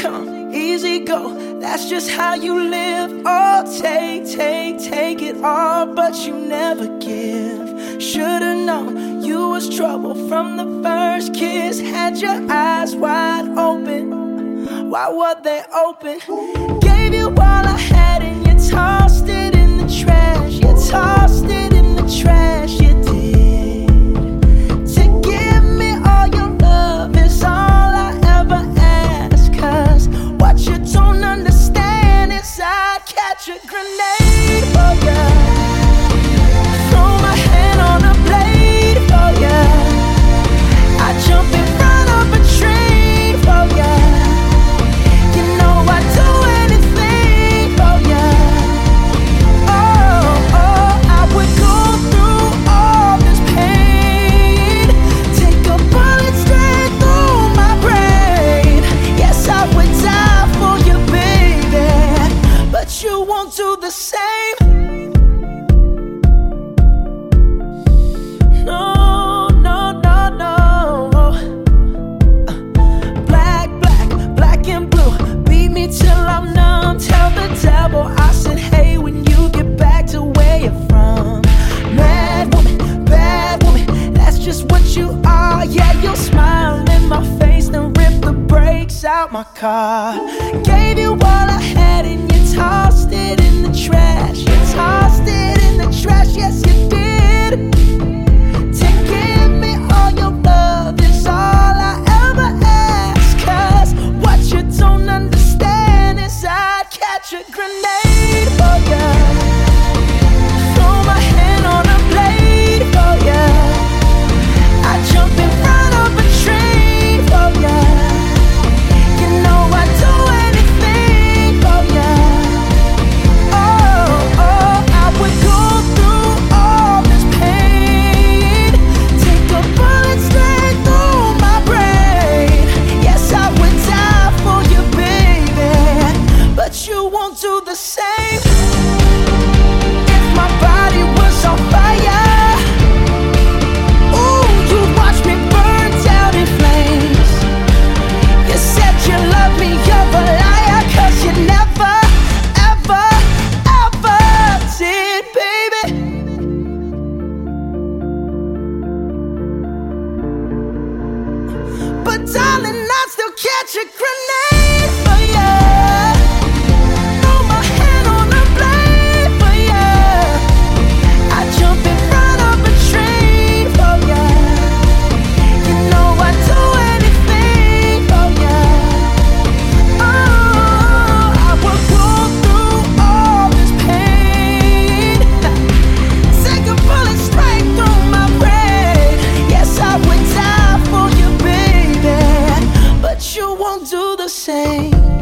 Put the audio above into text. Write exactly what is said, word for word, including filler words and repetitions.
come, easy go. That's just how you live. Oh, take, take, take it all, but you never give. Should've known you was trouble from the first kiss. Had your eyes wide open. Why were they open? Gave you all I had and you tossed it in the trash. You tossed it in the trash, you did. To give me all your love is all I ever ask. Cause what you don't understand is I'd catch a grenade for ya. Throw my hand on a blade for ya. I jump in front of a train for ya. You know I'd do anything for ya. Oh, oh, I would go through all this pain. Take a bullet straight through my brain. Yes, I would die for you, baby, but you won't do the same. No, no, no, no. Uh, black, black, black and blue. Beat me till I'm numb. Tell the devil I said, hey, when you get back to where you're from. Mad woman, bad woman, that's just what you are. Yeah, you'll smile in my face, then rip the brakes out my car. Gave you all I had and you tossed it in the trash. You tossed it in the trash, yes you did. To give me all your love is all I ever ask. Cause what you don't understand is I'd catch a grenade for ya. Throw my hand on a blade for ya. I jump in front of a train for ya. You know I'd do anything for ya. Oh, oh, I would go through all this pain. Take a bullet straight through my brain. Yes, I would die for you, baby, but you won't do the same. If my body was on fire, ooh, you'd watch me burn down in flames. You said you love me, you're a liar, cause you never, ever, ever did, baby. But darling, I'd still catch a grenade for ya. Throw my hand on a blade for ya. I jump in front of a train for ya. You know I'd do anything for ya. Oh, I would go through all this pain. Take a bullet straight through my brain. Yes, I would die for you, baby, but you won't do the same.